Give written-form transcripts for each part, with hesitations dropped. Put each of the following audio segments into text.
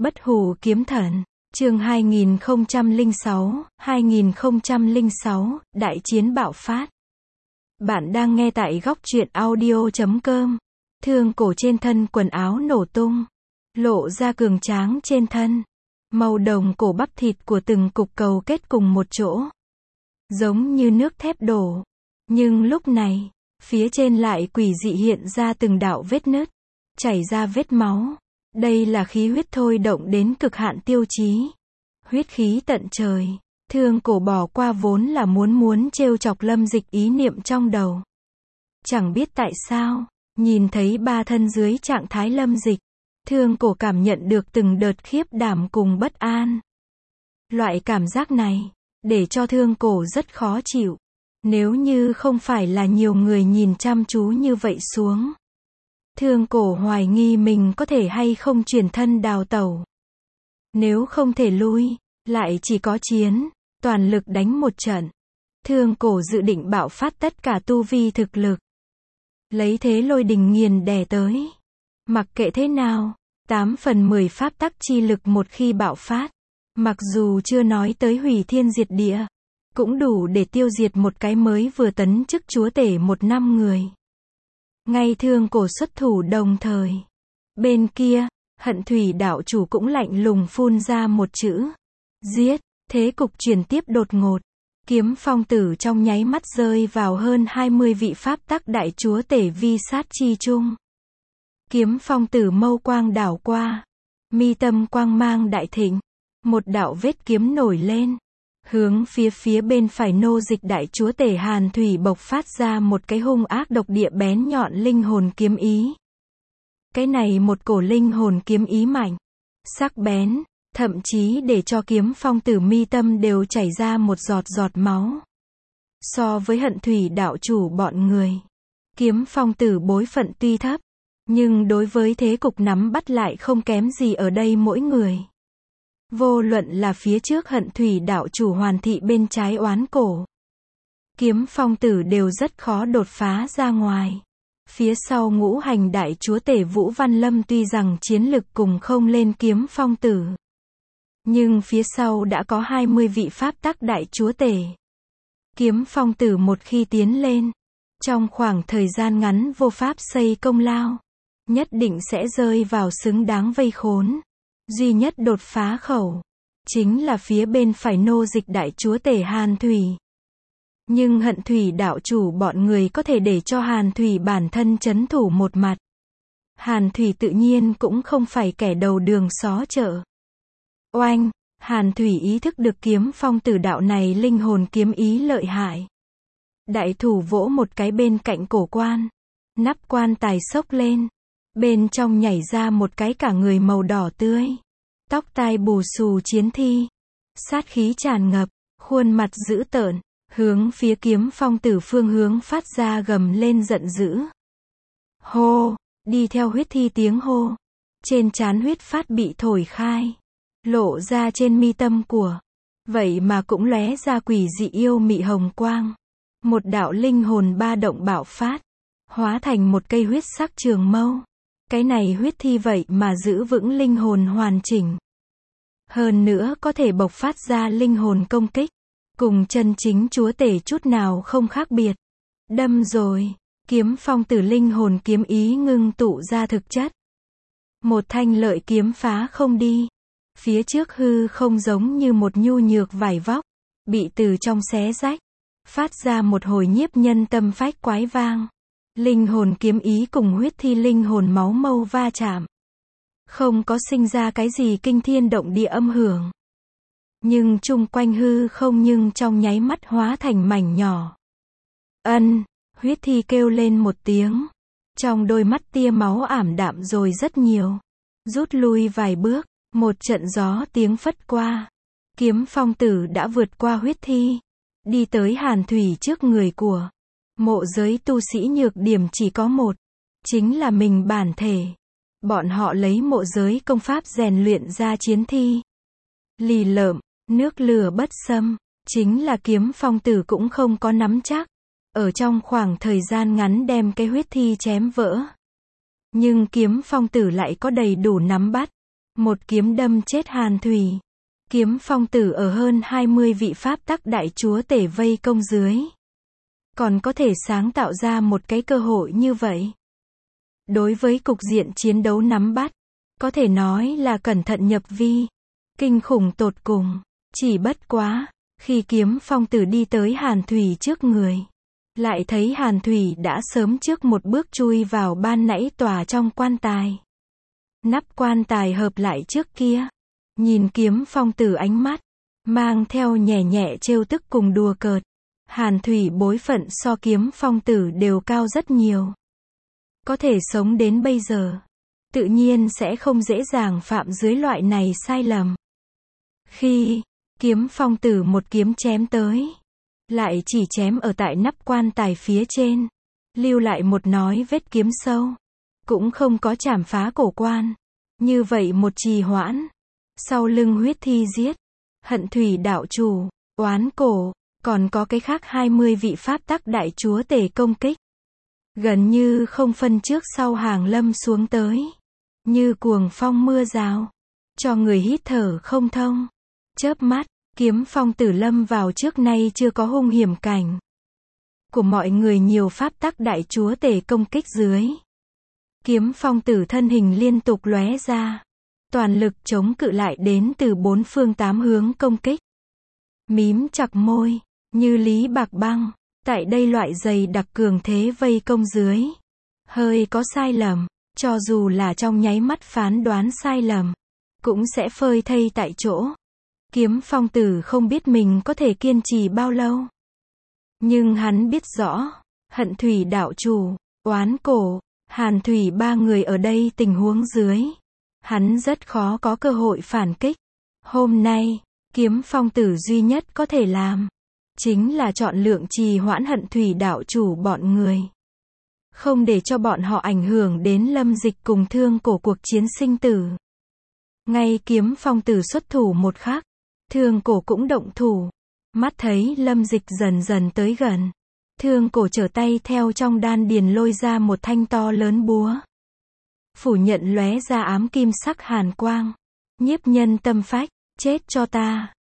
Bất hủ kiếm thần, chương 2006, đại chiến bạo phát. Bạn đang nghe tại góc truyện audio.com. Thương cổ trên thân quần áo nổ tung, lộ ra cường tráng trên thân. Màu đồng cổ bắp thịt của từng cục cầu kết cùng một chỗ, giống như nước thép đổ. Nhưng lúc này, phía trên lại quỷ dị hiện ra từng đạo vết nứt, chảy ra vết máu. Đây là khí huyết thôi động đến cực hạn tiêu chí. Huyết khí tận trời. Thương cổ bỏ qua vốn là muốn trêu chọc Lâm Dịch ý niệm trong đầu. Chẳng biết tại sao, nhìn thấy ba thân dưới trạng thái Lâm Dịch, thương cổ cảm nhận được từng đợt khiếp đảm cùng bất an. Loại cảm giác này, để cho thương cổ rất khó chịu. Nếu như không phải là nhiều người nhìn chăm chú như vậy xuống, thương cổ hoài nghi mình có thể hay không chuyển thân đào tẩu. Nếu không thể lui, lại chỉ có chiến, toàn lực đánh một trận. Thương cổ dự định bạo phát tất cả tu vi thực lực, lấy thế lôi đình nghiền đè tới. Mặc kệ thế nào, 8 phần 10 pháp tắc chi lực một khi bạo phát, mặc dù chưa nói tới hủy thiên diệt địa, cũng đủ để tiêu diệt một cái mới vừa tấn chức chúa tể 1 năm người. Ngay thương cổ xuất thủ đồng thời, bên kia, Hận Thủy đạo chủ cũng lạnh lùng phun ra một chữ: giết. Thế cục chuyển tiếp đột ngột. Kiếm phong tử trong nháy mắt rơi vào hơn 20 vị pháp tắc đại chúa tể vi sát chi chung. Kiếm phong tử mâu quang đảo qua, mi tâm quang mang đại thịnh, một đạo vết kiếm nổi lên, hướng phía bên phải nô dịch đại chúa tể Hàn Thủy bộc phát ra một cái hung ác độc địa bén nhọn linh hồn kiếm ý. Cái này một cổ linh hồn kiếm ý mạnh, sắc bén, thậm chí để cho kiếm phong tử mi tâm đều chảy ra một giọt máu. So với Hận Thủy đạo chủ bọn người, kiếm phong tử bối phận tuy thấp, nhưng đối với thế cục nắm bắt lại không kém gì ở đây mỗi người. Vô luận là phía trước Hận Thủy đạo chủ Hoàn Thị bên trái oán cổ, kiếm phong tử đều rất khó đột phá ra ngoài. Phía sau ngũ hành đại chúa tể Vũ Văn Lâm tuy rằng chiến lực cùng không lên kiếm phong tử, nhưng phía sau đã có 20 vị pháp tắc đại chúa tể. Kiếm phong tử một khi tiến lên, trong khoảng thời gian ngắn vô pháp xây công lao, nhất định sẽ rơi vào xứng đáng vây khốn. Duy nhất đột phá khẩu, chính là phía bên phải nô dịch đại chúa tể Hàn Thủy. Nhưng Hận Thủy đạo chủ bọn người có thể để cho Hàn Thủy bản thân trấn thủ một mặt. Hàn Thủy tự nhiên cũng không phải kẻ đầu đường xó chợ. Oanh, Hàn Thủy ý thức được kiếm phong tử đạo này linh hồn kiếm ý lợi hại. Đại thủ vỗ một cái bên cạnh cổ quan, nắp quan tài xốc lên, bên trong nhảy ra một cái cả người màu đỏ tươi, tóc tai bù xù chiến thi, sát khí tràn ngập, khuôn mặt dữ tợn, hướng phía kiếm phong tử phương hướng phát ra gầm lên giận dữ. Hô, đi theo huyết thi tiếng hô, trên trán huyết phát bị thổi khai, lộ ra trên mi tâm của, vậy mà cũng lóe ra quỷ dị yêu mị hồng quang. Một đạo linh hồn ba động bạo phát, hóa thành một cây huyết sắc trường mâu. Cái này huyết thi vậy mà giữ vững linh hồn hoàn chỉnh. Hơn nữa có thể bộc phát ra linh hồn công kích, cùng chân chính chúa tể chút nào không khác biệt. Đâm rồi, kiếm phong tử linh hồn kiếm ý ngưng tụ ra thực chất. Một thanh lợi kiếm phá không đi. Phía trước hư không giống như một nhu nhược vải vóc, bị từ trong xé rách, phát ra một hồi nhiếp nhân tâm phách quái vang. Linh hồn kiếm ý cùng huyết thi linh hồn máu mâu va chạm, không có sinh ra cái gì kinh thiên động địa âm hưởng, nhưng chung quanh hư không nhưng trong nháy mắt hóa thành mảnh nhỏ. Huyết thi kêu lên một tiếng, trong đôi mắt tia máu ảm đạm rồi rất nhiều, rút lui vài bước. Một trận gió tiếng phất qua, kiếm phong tử đã vượt qua huyết thi, đi tới Hàn Thủy trước người của. Mộ giới tu sĩ nhược điểm chỉ có một, chính là mình bản thể. Bọn họ lấy mộ giới công pháp rèn luyện ra chiến thi. Lì lợm, nước lửa bất xâm, chính là kiếm phong tử cũng không có nắm chắc. Ở trong khoảng thời gian ngắn đem cái huyết thi chém vỡ. Nhưng kiếm phong tử lại có đầy đủ nắm bắt. Một kiếm đâm chết Hàn Thủy. Kiếm Phong Tử ở hơn 20 vị pháp tắc đại chúa tể vây công dưới. Còn có thể sáng tạo ra một cái cơ hội như vậy. Đối với cục diện chiến đấu nắm bắt, có thể nói là cẩn thận nhập vi. Kinh khủng tột cùng. Chỉ bất quá, khi Kiếm Phong Tử đi tới Hàn Thủy trước người, lại thấy Hàn Thủy đã sớm trước một bước chui vào ban nãy tòa trong quan tài. Nắp quan tài hợp lại trước kia. Nhìn Kiếm Phong Tử ánh mắt, mang theo nhẹ nhẹ trêu tức cùng đùa cợt. Hàn Thủy bối phận so Kiếm Phong Tử đều cao rất nhiều. Có thể sống đến bây giờ, tự nhiên sẽ không dễ dàng phạm dưới loại này sai lầm. Khi Kiếm Phong Tử một kiếm chém tới, lại chỉ chém ở tại nắp quan tài phía trên, lưu lại một nói vết kiếm sâu, cũng không có chảm phá cổ quan. Như vậy một trì hoãn, sau lưng huyết thi giết, Hận Thủy đạo chủ, oán cổ, còn có cái khác 20 vị pháp tắc đại chúa tể công kích. Gần như không phân trước sau hàng lâm xuống tới. Như cuồng phong mưa rào, cho người hít thở không thông. Chớp mắt, Kiếm Phong Tử lâm vào trước nay chưa có hung hiểm cảnh. Của mọi người nhiều pháp tắc đại chúa tể công kích dưới. Kiếm Phong Tử thân hình liên tục lóe ra. Toàn lực chống cự lại đến từ 4 phương 8 hướng công kích. Mím chặt môi, như lý bạc băng. Tại đây loại dày đặc cường thế vây công dưới. Hơi có sai lầm, cho dù là trong nháy mắt phán đoán sai lầm, cũng sẽ phơi thây tại chỗ. Kiếm Phong Tử không biết mình có thể kiên trì bao lâu. Nhưng hắn biết rõ, Hận Thủy đạo chủ, oán cổ, Hàn Thủy ba người ở đây tình huống dưới. Hắn rất khó có cơ hội phản kích. Hôm nay, Kiếm Phong Tử duy nhất có thể làm, chính là chọn lượng trì hoãn Hận Thủy đạo chủ bọn người. Không để cho bọn họ ảnh hưởng đến Lâm Dịch cùng Thương Cổ cuộc chiến sinh tử. Ngay Kiếm Phong Tử xuất thủ một khắc, Thương Cổ cũng động thủ. Mắt thấy Lâm Dịch dần dần tới gần. Thương Cổ trở tay theo trong đan điền lôi ra một thanh to lớn búa. Phủ nhận lóe ra ám kim sắc hàn quang. Nhiếp nhân tâm phách, chết cho ta.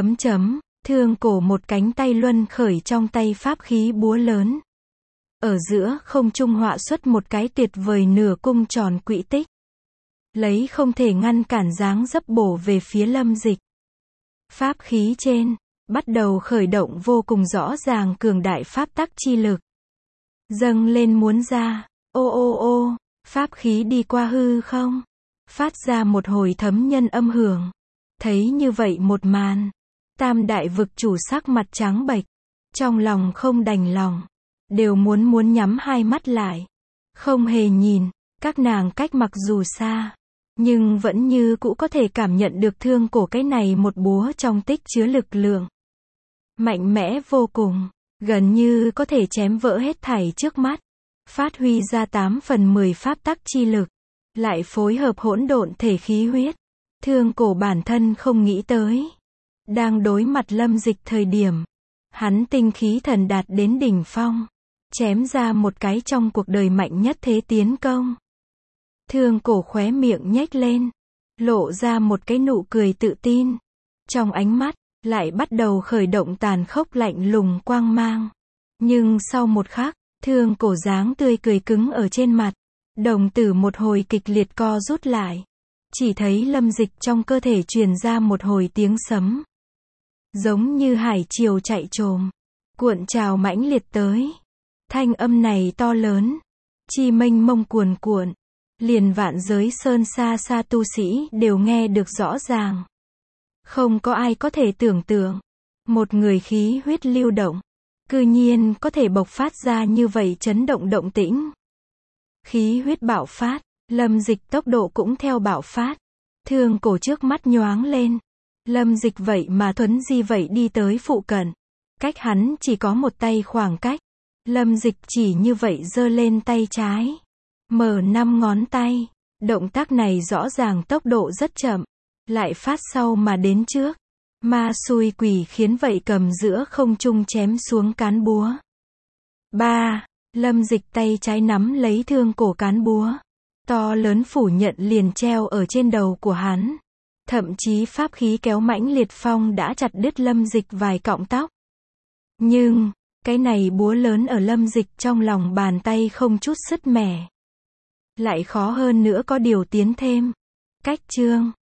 Thương Cổ một cánh tay luân khởi trong tay pháp khí búa lớn. Ở giữa không trung họa xuất một cái tuyệt vời nửa cung tròn quỹ tích. Lấy không thể ngăn cản dáng dấp bổ về phía Lâm Dịch. Pháp khí trên, bắt đầu khởi động vô cùng rõ ràng cường đại pháp tắc chi lực. Dâng lên muốn ra, ô ô ô, pháp khí đi qua hư không, phát ra một hồi thấm nhân âm hưởng. Thấy như vậy một màn, Tam đại vực chủ sắc mặt trắng bệch, trong lòng không đành lòng, đều muốn nhắm hai mắt lại, không hề nhìn. Các nàng cách mặc dù xa, nhưng vẫn như cũ có thể cảm nhận được Thương Cổ cái này một búa trong tích chứa lực lượng mạnh mẽ vô cùng, gần như có thể chém vỡ hết thảy trước mắt, phát huy ra 8/10 pháp tắc chi lực, lại phối hợp hỗn độn thể khí huyết. Thương Cổ bản thân không nghĩ tới, đang đối mặt Lâm Dịch thời điểm, hắn tinh khí thần đạt đến đỉnh phong, chém ra một cái trong cuộc đời mạnh nhất thế tiến công. Thương Cổ khóe miệng nhếch lên, lộ ra một cái nụ cười tự tin. Trong ánh mắt, lại bắt đầu khởi động tàn khốc lạnh lùng quang mang. Nhưng sau một khắc, Thương Cổ dáng tươi cười cứng ở trên mặt. Đồng tử một hồi kịch liệt co rút lại. Chỉ thấy Lâm Dịch trong cơ thể truyền ra một hồi tiếng sấm. Giống như hải triều chạy trồm, cuộn trào mãnh liệt tới. Thanh âm này to lớn, chi mênh mông cuồn cuộn. Liền vạn giới sơn xa xa tu sĩ đều nghe được rõ ràng. Không có ai có thể tưởng tượng, một người khí huyết lưu động, cư nhiên có thể bộc phát ra như vậy chấn động động tĩnh. Khí huyết bạo phát, Lâm Dịch tốc độ cũng theo bạo phát. Thương Cổ trước mắt nhoáng lên. Lâm Dịch vậy mà thuấn di vậy đi tới phụ cận. Cách hắn chỉ có một tay khoảng cách. Lâm Dịch chỉ như vậy giơ lên tay trái. Mở 5 ngón tay. Động tác này rõ ràng tốc độ rất chậm. Lại phát sau mà đến trước. Ma xui quỷ khiến vậy cầm giữa không trung chém xuống cán búa. 3. Lâm Dịch tay trái nắm lấy Thương Cổ cán búa. to lớn phủ nhận liền treo ở trên đầu của hắn. Thậm chí pháp khí kéo mãnh liệt phong đã chặt đứt Lâm Dịch vài cọng tóc. Nhưng, cái này búa lớn ở Lâm Dịch trong lòng bàn tay không chút sứt mẻ. Lại khó hơn nữa có điều tiến thêm. Cách chương